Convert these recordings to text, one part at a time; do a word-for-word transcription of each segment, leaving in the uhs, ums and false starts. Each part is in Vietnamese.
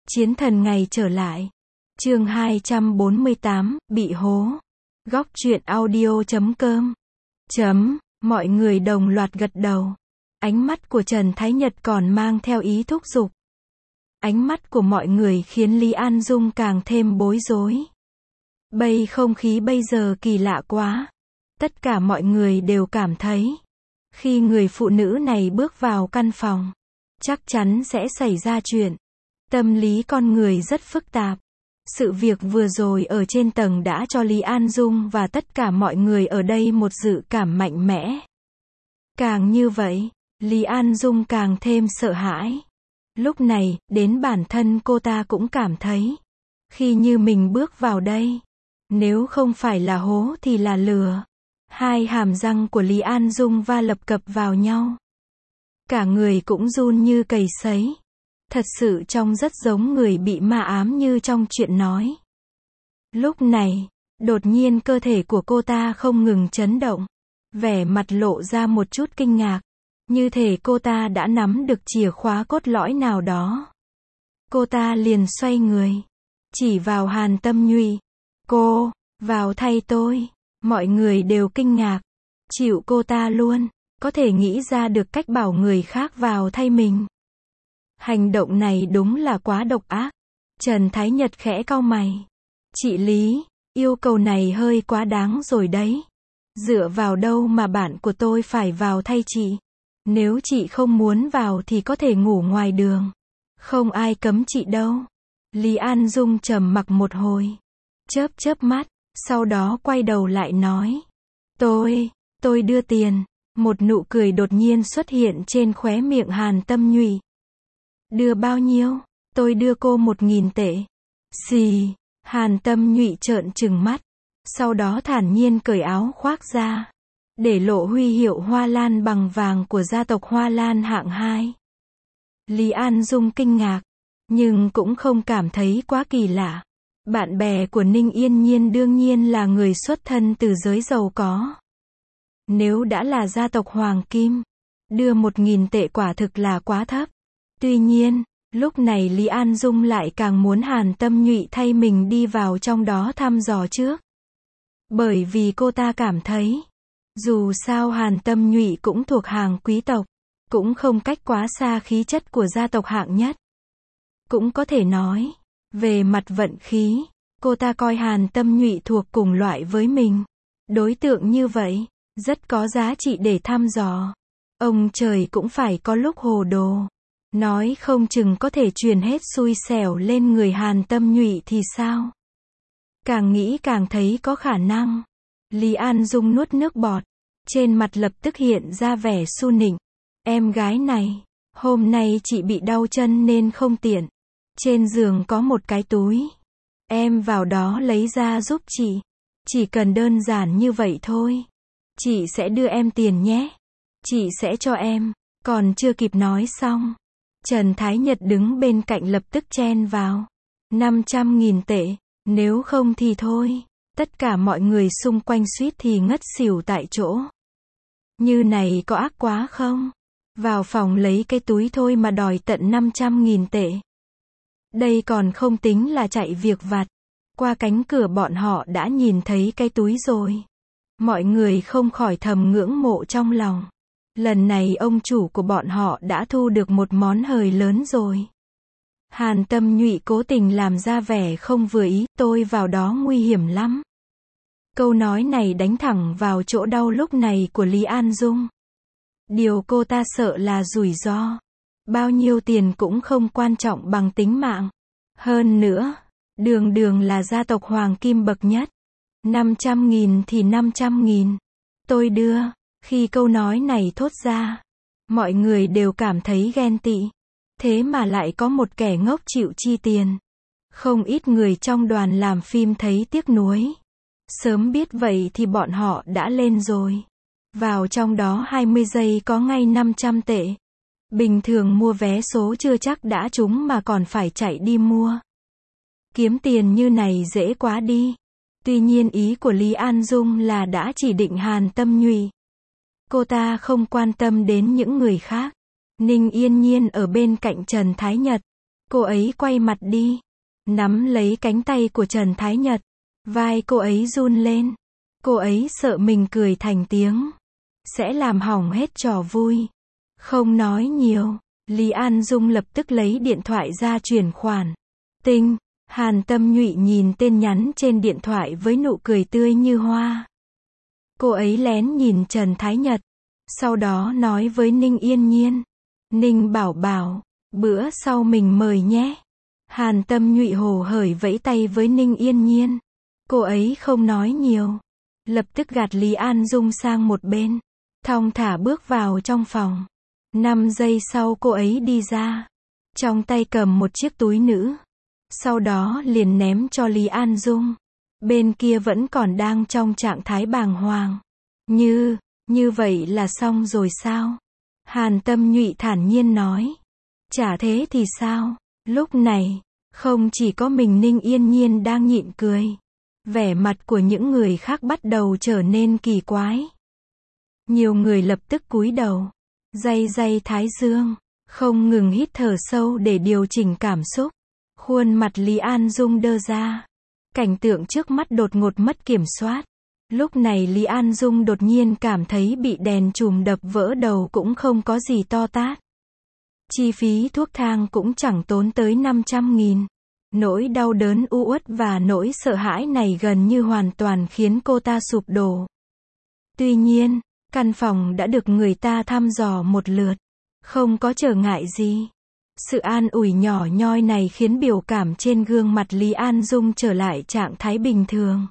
Chiến thần ngày trở lại. Chương hai trăm bốn mươi tám, bị hố. Góc truyện audio chấm com. Chấm, mọi người đồng loạt gật đầu. Ánh mắt của Trần Thái Nhật còn mang theo ý thúc giục. Ánh mắt của mọi người khiến Lý An Dung càng thêm bối rối. Bầy không khí bây giờ kỳ lạ quá. Tất cả mọi người đều cảm thấy, khi người phụ nữ này bước vào căn phòng, chắc chắn sẽ xảy ra chuyện. Tâm lý con người rất phức tạp. Sự việc vừa rồi ở trên tầng đã cho Lý An Dung và tất cả mọi người ở đây một dự cảm mạnh mẽ. Càng như vậy, Lý An Dung càng thêm sợ hãi. Lúc này, đến bản thân cô ta cũng cảm thấy, khi như mình bước vào đây, nếu không phải là hố thì là lửa. Hai hàm răng của Lý An Dung va lập cập vào nhau. Cả người cũng run như cầy sấy. Thật sự trông rất giống người bị ma ám như trong chuyện nói. Lúc này, đột nhiên cơ thể của cô ta không ngừng chấn động. Vẻ mặt lộ ra một chút kinh ngạc. Như thể cô ta đã nắm được chìa khóa cốt lõi nào đó. Cô ta liền xoay người. Chỉ vào Hàn Tâm Nhụy. Cô, vào thay tôi. Mọi người đều kinh ngạc. Chịu cô ta luôn. Có thể nghĩ ra được cách bảo người khác vào thay mình. Hành động này đúng là quá độc ác. Trần Thái Nhật khẽ cau mày. Chị Lý, yêu cầu này hơi quá đáng rồi đấy. Dựa vào đâu mà bạn của tôi phải vào thay chị? Nếu chị không muốn vào thì có thể ngủ ngoài đường. Không ai cấm chị đâu. Lý An Dung trầm mặc một hồi. Chớp chớp mắt, sau đó quay đầu lại nói. Tôi, tôi đưa tiền. Một nụ cười đột nhiên xuất hiện trên khóe miệng Hàn Tâm Nhụy. Đưa bao nhiêu? Tôi đưa cô một nghìn tệ. Xì, Hàn Tâm Nhụy trợn trừng mắt. Sau đó thản nhiên cởi áo khoác ra. Để lộ huy hiệu hoa lan bằng vàng của gia tộc Hoa Lan hạng hai. Lý An Dung kinh ngạc. Nhưng cũng không cảm thấy quá kỳ lạ. Bạn bè của Ninh Yên Nhiên đương nhiên là người xuất thân từ giới giàu có. Nếu đã là gia tộc Hoàng Kim, đưa một nghìn tệ quả thực là quá thấp. Tuy nhiên, lúc này Lý An Dung lại càng muốn Hàn Tâm Nhụy thay mình đi vào trong đó thăm dò trước. Bởi vì cô ta cảm thấy, dù sao Hàn Tâm Nhụy cũng thuộc hàng quý tộc, cũng không cách quá xa khí chất của gia tộc hạng nhất. Cũng có thể nói, về mặt vận khí, cô ta coi Hàn Tâm Nhụy thuộc cùng loại với mình. Đối tượng như vậy, rất có giá trị để thăm dò. Ông trời cũng phải có lúc hồ đồ. Nói không chừng có thể truyền hết xui xẻo lên người Hàn Tâm Nhụy thì sao? Càng nghĩ càng thấy có khả năng. Lý An Dung nuốt nước bọt. Trên mặt lập tức hiện ra vẻ su nịnh. Em gái này, hôm nay chị bị đau chân nên không tiện. Trên giường có một cái túi. Em vào đó lấy ra giúp chị. Chỉ cần đơn giản như vậy thôi. Chị sẽ đưa em tiền nhé. Chị sẽ cho em. Còn chưa kịp nói xong, Trần Thái Nhật đứng bên cạnh lập tức chen vào. năm trăm nghìn tệ, nếu không thì thôi. Tất cả mọi người xung quanh suýt thì ngất xỉu tại chỗ. Như này có ác quá không? Vào phòng lấy cái túi thôi mà đòi tận năm trăm nghìn tệ. Đây còn không tính là chạy việc vặt. Qua cánh cửa bọn họ đã nhìn thấy cái túi rồi. Mọi người không khỏi thầm ngưỡng mộ trong lòng. Lần này ông chủ của bọn họ đã thu được một món hời lớn rồi. Hàn Tâm Nhụy cố tình làm ra vẻ không vừa ý, tôi vào đó nguy hiểm lắm. Câu nói này đánh thẳng vào chỗ đau lúc này của Lý An Dung. Điều cô ta sợ là rủi ro. Bao nhiêu tiền cũng không quan trọng bằng tính mạng. Hơn nữa, đường đường là gia tộc Hoàng Kim bậc nhất. năm trăm nghìn thì năm trăm nghìn. Tôi đưa. Khi câu nói này thốt ra, mọi người đều cảm thấy ghen tị. Thế mà lại có một kẻ ngốc chịu chi tiền. Không ít người trong đoàn làm phim thấy tiếc nuối. Sớm biết vậy thì bọn họ đã lên rồi. Vào trong đó hai mươi giây có ngay năm trăm tệ. Bình thường mua vé số chưa chắc đã trúng mà còn phải chạy đi mua. Kiếm tiền như này dễ quá đi. Tuy nhiên ý của Lý An Dung là đã chỉ định Hàn Tâm Nhụy. Cô ta không quan tâm đến những người khác. Ninh Yên Nhiên ở bên cạnh Trần Thái Nhật. Cô ấy quay mặt đi, nắm lấy cánh tay của Trần Thái Nhật. Vai cô ấy run lên. Cô ấy sợ mình cười thành tiếng sẽ làm hỏng hết trò vui. Không nói nhiều, Lý An Dung lập tức lấy điện thoại ra chuyển khoản. Tinh, Hàn Tâm Nhụy nhìn tin nhắn trên điện thoại với nụ cười tươi như hoa. Cô ấy lén nhìn Trần Thái Nhật, sau đó nói với Ninh Yên Nhiên. Ninh bảo bảo, bữa sau mình mời nhé. Hàn Tâm Nhụy hồ hởi vẫy tay với Ninh Yên Nhiên. Cô ấy không nói nhiều, lập tức gạt Lý An Dung sang một bên, thong thả bước vào trong phòng. Năm giây sau cô ấy đi ra, trong tay cầm một chiếc túi nữ, sau đó liền ném cho Lý An Dung. Bên kia vẫn còn đang trong trạng thái bàng hoàng. Như, như vậy là xong rồi sao? Hàn Tâm Nhụy thản nhiên nói. Chả thế thì sao? Lúc này, không chỉ có mình Ninh Yên Nhiên đang nhịn cười. Vẻ mặt của những người khác bắt đầu trở nên kỳ quái. Nhiều người lập tức cúi đầu, day day thái dương, không ngừng hít thở sâu để điều chỉnh cảm xúc. Khuôn mặt Lý An Dung đơ ra. Cảnh tượng trước mắt đột ngột mất kiểm soát. Lúc này Lý An Dung đột nhiên cảm thấy bị đèn chùm đập vỡ đầu cũng không có gì to tát. Chi phí thuốc thang cũng chẳng tốn tới năm trăm nghìn. Nỗi đau đớn u uất và nỗi sợ hãi này gần như hoàn toàn khiến cô ta sụp đổ. Tuy nhiên, căn phòng đã được người ta thăm dò một lượt. Không có trở ngại gì. Sự an ủi nhỏ nhoi này khiến biểu cảm trên gương mặt Lý An Dung trở lại trạng thái bình thường.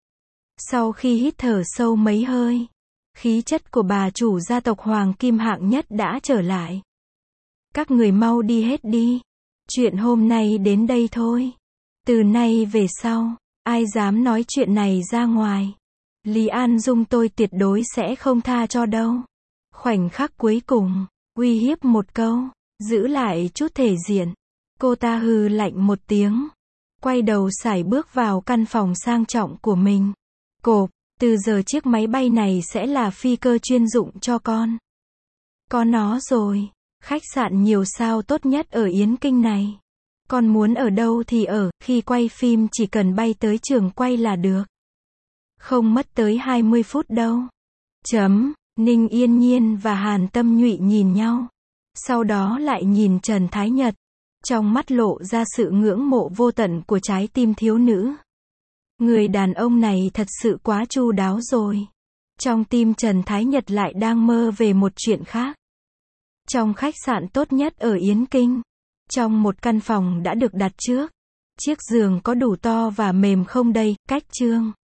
Sau khi hít thở sâu mấy hơi, khí chất của bà chủ gia tộc Hoàng Kim hạng nhất đã trở lại. Các người mau đi hết đi. Chuyện hôm nay đến đây thôi. Từ nay về sau, ai dám nói chuyện này ra ngoài, Lý An Dung tôi tuyệt đối sẽ không tha cho đâu. Khoảnh khắc cuối cùng, uy hiếp một câu, giữ lại chút thể diện. Cô ta hừ lạnh một tiếng, quay đầu sải bước vào căn phòng sang trọng của mình. Cộp, từ giờ chiếc máy bay này sẽ là phi cơ chuyên dụng cho con. Có nó rồi. Khách sạn nhiều sao tốt nhất ở Yến Kinh này. Con muốn ở đâu thì ở, khi quay phim chỉ cần bay tới trường quay là được. Không mất tới hai mươi phút đâu. Chấm, Ninh Yên Nhiên và Hàn Tâm Nhụy nhìn nhau. Sau đó lại nhìn Trần Thái Nhật. Trong mắt lộ ra sự ngưỡng mộ vô tận của trái tim thiếu nữ. Người đàn ông này thật sự quá chu đáo rồi. Trong tim Trần Thái Nhật lại đang mơ về một chuyện khác. Trong khách sạn tốt nhất ở Yến Kinh, trong một căn phòng đã được đặt trước. Chiếc giường có đủ to và mềm không đây, cách chương.